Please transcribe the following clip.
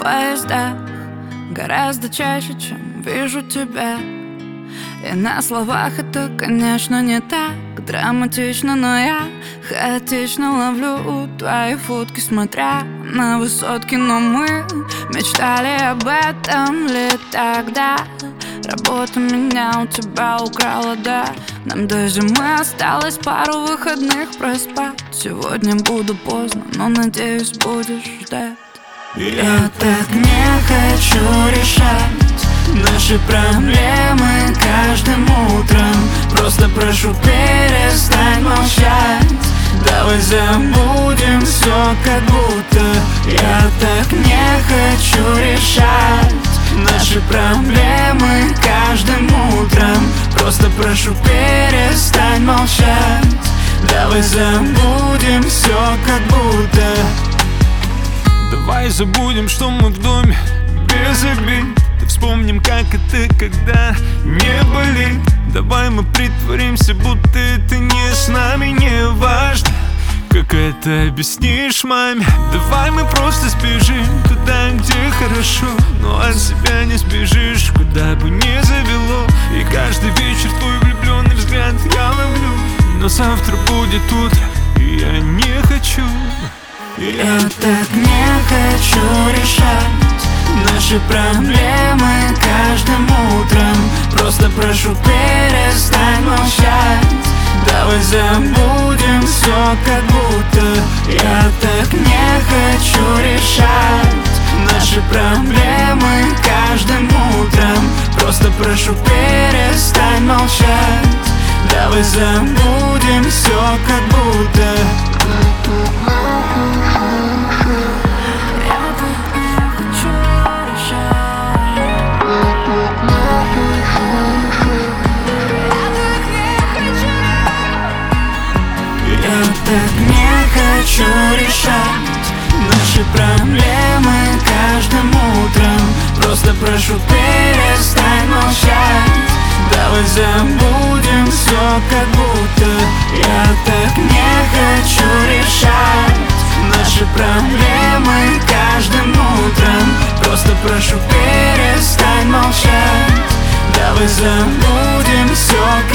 поездах гораздо чаще, чем вижу тебя. И на словах это, конечно, не так драматично, но я хаотично ловлю твои фотки, смотря на высотки. Но мы мечтали об этом лет тогда. Работа меня у тебя украла, да. Нам до зимы осталось пару выходных проспать. Сегодня буду поздно, но надеюсь, будешь ждать. Я так не хочу решать наши проблемы каждым утром. Просто прошу, перестань молчать. Давай забудем все, как будто. Я так не хочу решать наши проблемы каждым утром. Просто прошу, перестань молчать. Давай забудем все, как будто. Давай забудем, что мы в доме без обид. И вспомним, как это, когда не болит. Давай мы притворимся, будто это не с нами. Не важно, как это объяснишь маме. Давай мы просто сбежим туда, где хорошо. Но от себя не сбежишь, куда бы ни завело. И каждый вечер твой влюбленный взгляд я ловлю. Но завтра будет утро, и я не хочу. Я так не хочу решать наши проблемы каждым утром. Просто прошу, перестань молчать. Давай забудем все, как будто. Я так не хочу решать наши проблемы каждым утром. Просто прошу, перестань молчать. Давай забудем все, как будто. Я так не хочу решать наши проблемы каждым утром. Просто прошу, перестань молчать. Давай забудем все, как будто. Я так не хочу решать наши проблемы каждым утром. Просто прошу, перестань молчать. Давай забудем все,